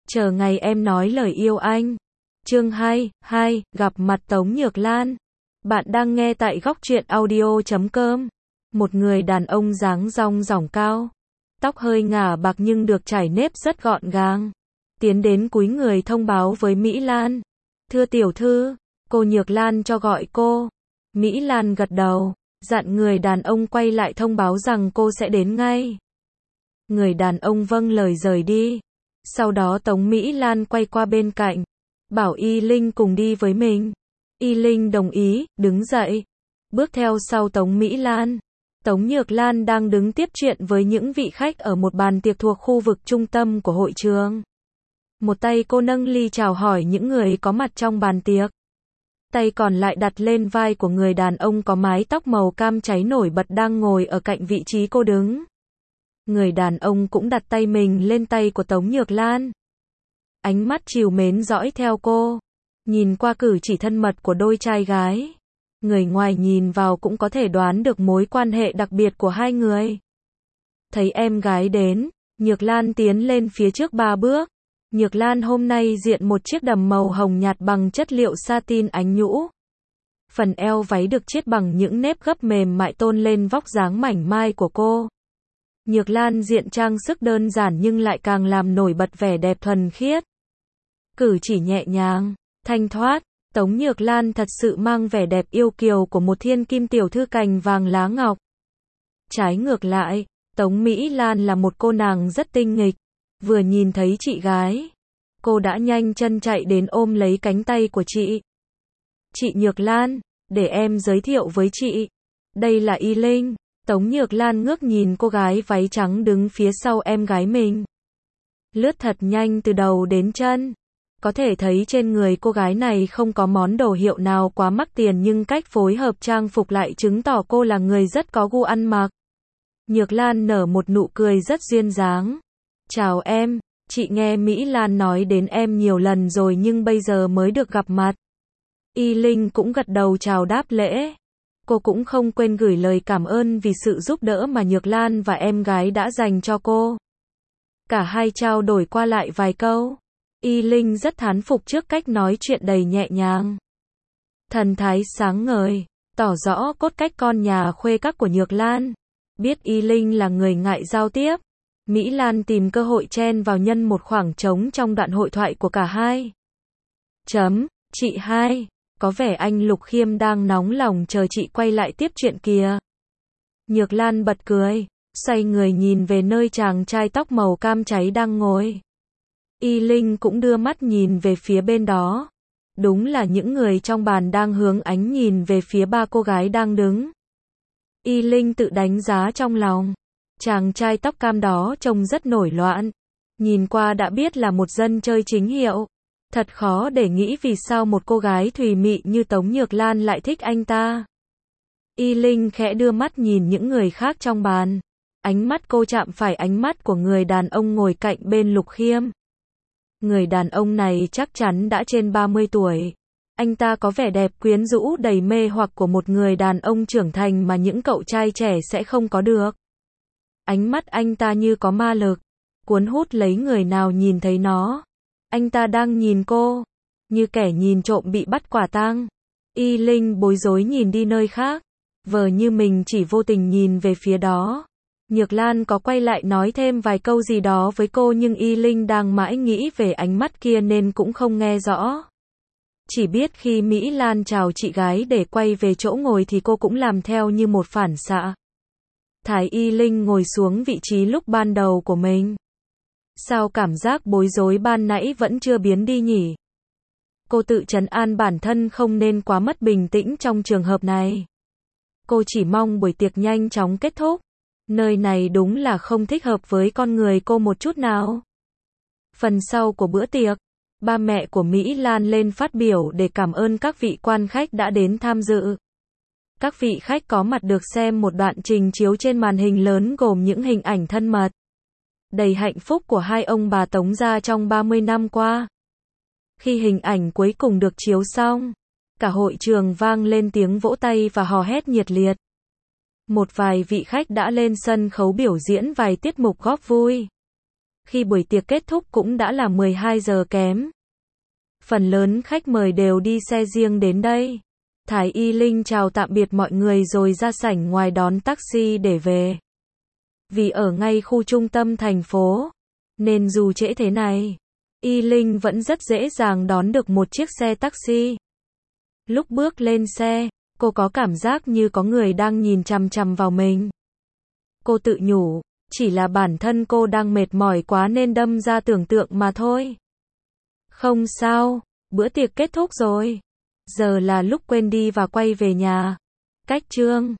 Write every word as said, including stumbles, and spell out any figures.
chờ ngày em nói lời yêu anh. Chương hai, hai, gặp mặt Tống Nhược Lan. Bạn đang nghe tại góc truyện audio chấm com. Một người đàn ông dáng dong dỏng cao, tóc hơi ngả bạc nhưng được chải nếp rất gọn gàng, tiến đến cúi người thông báo với Mỹ Lan. Thưa tiểu thư, cô Nhược Lan cho gọi cô. Mỹ Lan gật đầu, dặn người đàn ông quay lại thông báo rằng cô sẽ đến ngay. Người đàn ông vâng lời rời đi. Sau đó Tống Mỹ Lan quay qua bên cạnh, bảo Y Linh cùng đi với mình. Y Linh đồng ý, đứng dậy, bước theo sau Tống Mỹ Lan. Tống Nhược Lan đang đứng tiếp chuyện với những vị khách ở một bàn tiệc thuộc khu vực trung tâm của hội trường. Một tay cô nâng ly chào hỏi những người có mặt trong bàn tiệc. Tay còn lại đặt lên vai của người đàn ông có mái tóc màu cam cháy nổi bật đang ngồi ở cạnh vị trí cô đứng. Người đàn ông cũng đặt tay mình lên tay của Tống Nhược Lan. Ánh mắt trìu mến dõi theo cô. Nhìn qua cử chỉ thân mật của đôi trai gái, người ngoài nhìn vào cũng có thể đoán được mối quan hệ đặc biệt của hai người. Thấy em gái đến, Nhược Lan tiến lên phía trước ba bước. Nhược Lan hôm nay diện một chiếc đầm màu hồng nhạt bằng chất liệu satin ánh nhũ. Phần eo váy được chiết bằng những nếp gấp mềm mại tôn lên vóc dáng mảnh mai của cô. Nhược Lan diện trang sức đơn giản nhưng lại càng làm nổi bật vẻ đẹp thuần khiết. Cử chỉ nhẹ nhàng, thanh thoát, Tống Nhược Lan thật sự mang vẻ đẹp yêu kiều của một thiên kim tiểu thư cành vàng lá ngọc. Trái ngược lại, Tống Mỹ Lan là một cô nàng rất tinh nghịch. Vừa nhìn thấy chị gái, cô đã nhanh chân chạy đến ôm lấy cánh tay của chị. Chị Nhược Lan, để em giới thiệu với chị. Đây là Y Linh. Tống Nhược Lan ngước nhìn cô gái váy trắng đứng phía sau em gái mình. Lướt thật nhanh từ đầu đến chân. Có thể thấy trên người cô gái này không có món đồ hiệu nào quá mắc tiền nhưng cách phối hợp trang phục lại chứng tỏ cô là người rất có gu ăn mặc. Nhược Lan nở một nụ cười rất duyên dáng. Chào em, chị nghe Mỹ Lan nói đến em nhiều lần rồi nhưng bây giờ mới được gặp mặt. Y Linh cũng gật đầu chào đáp lễ. Cô cũng không quên gửi lời cảm ơn vì sự giúp đỡ mà Nhược Lan và em gái đã dành cho cô. Cả hai trao đổi qua lại vài câu. Y Linh rất thán phục trước cách nói chuyện đầy nhẹ nhàng. Thần thái sáng ngời, tỏ rõ cốt cách con nhà khuê các của Nhược Lan. Biết Y Linh là người ngại giao tiếp, Mỹ Lan tìm cơ hội chen vào nhân một khoảng trống trong đoạn hội thoại của cả hai. Chấm, chị hai, có vẻ anh Lục Khiêm đang nóng lòng chờ chị quay lại tiếp chuyện kìa. Nhược Lan bật cười, xoay người nhìn về nơi chàng trai tóc màu cam cháy đang ngồi. Y Linh cũng đưa mắt nhìn về phía bên đó. Đúng là những người trong bàn đang hướng ánh nhìn về phía ba cô gái đang đứng. Y Linh tự đánh giá trong lòng. Chàng trai tóc cam đó trông rất nổi loạn. Nhìn qua đã biết là một dân chơi chính hiệu. Thật khó để nghĩ vì sao một cô gái thùy mị như Tống Nhược Lan lại thích anh ta. Y Linh khẽ đưa mắt nhìn những người khác trong bàn. Ánh mắt cô chạm phải ánh mắt của người đàn ông ngồi cạnh bên Lục Khiêm. Người đàn ông này chắc chắn đã trên ba mươi tuổi. Anh ta có vẻ đẹp quyến rũ đầy mê hoặc của một người đàn ông trưởng thành mà những cậu trai trẻ sẽ không có được. Ánh mắt anh ta như có ma lực, cuốn hút lấy người nào nhìn thấy nó. Anh ta đang nhìn cô, như kẻ nhìn trộm bị bắt quả tang. Y Linh bối rối nhìn đi nơi khác, vờ như mình chỉ vô tình nhìn về phía đó. Nhược Lan có quay lại nói thêm vài câu gì đó với cô nhưng Y Linh đang mãi nghĩ về ánh mắt kia nên cũng không nghe rõ. Chỉ biết khi Mỹ Lan chào chị gái để quay về chỗ ngồi thì cô cũng làm theo như một phản xạ. Thái Y Linh ngồi xuống vị trí lúc ban đầu của mình. Sao cảm giác bối rối ban nãy vẫn chưa biến đi nhỉ? Cô tự trấn an bản thân không nên quá mất bình tĩnh trong trường hợp này. Cô chỉ mong buổi tiệc nhanh chóng kết thúc. Nơi này đúng là không thích hợp với con người cô một chút nào. Phần sau của bữa tiệc, ba mẹ của Mỹ Lan lên phát biểu để cảm ơn các vị quan khách đã đến tham dự. Các vị khách có mặt được xem một đoạn trình chiếu trên màn hình lớn gồm những hình ảnh thân mật, đầy hạnh phúc của hai ông bà Tống gia trong ba mươi năm qua. Khi hình ảnh cuối cùng được chiếu xong, cả hội trường vang lên tiếng vỗ tay và hò hét nhiệt liệt. Một vài vị khách đã lên sân khấu biểu diễn vài tiết mục góp vui. Khi buổi tiệc kết thúc cũng đã là mười hai giờ kém. Phần lớn khách mời đều đi xe riêng đến đây. Thái Y Linh chào tạm biệt mọi người rồi ra sảnh ngoài đón taxi để về. Vì ở ngay khu trung tâm thành phố, nên dù trễ thế này, Y Linh vẫn rất dễ dàng đón được một chiếc xe taxi. Lúc bước lên xe, cô có cảm giác như có người đang nhìn chằm chằm vào mình. Cô tự nhủ, chỉ là bản thân cô đang mệt mỏi quá nên đâm ra tưởng tượng mà thôi. Không sao, bữa tiệc kết thúc rồi. Giờ là lúc quên đi và quay về nhà. Cách chương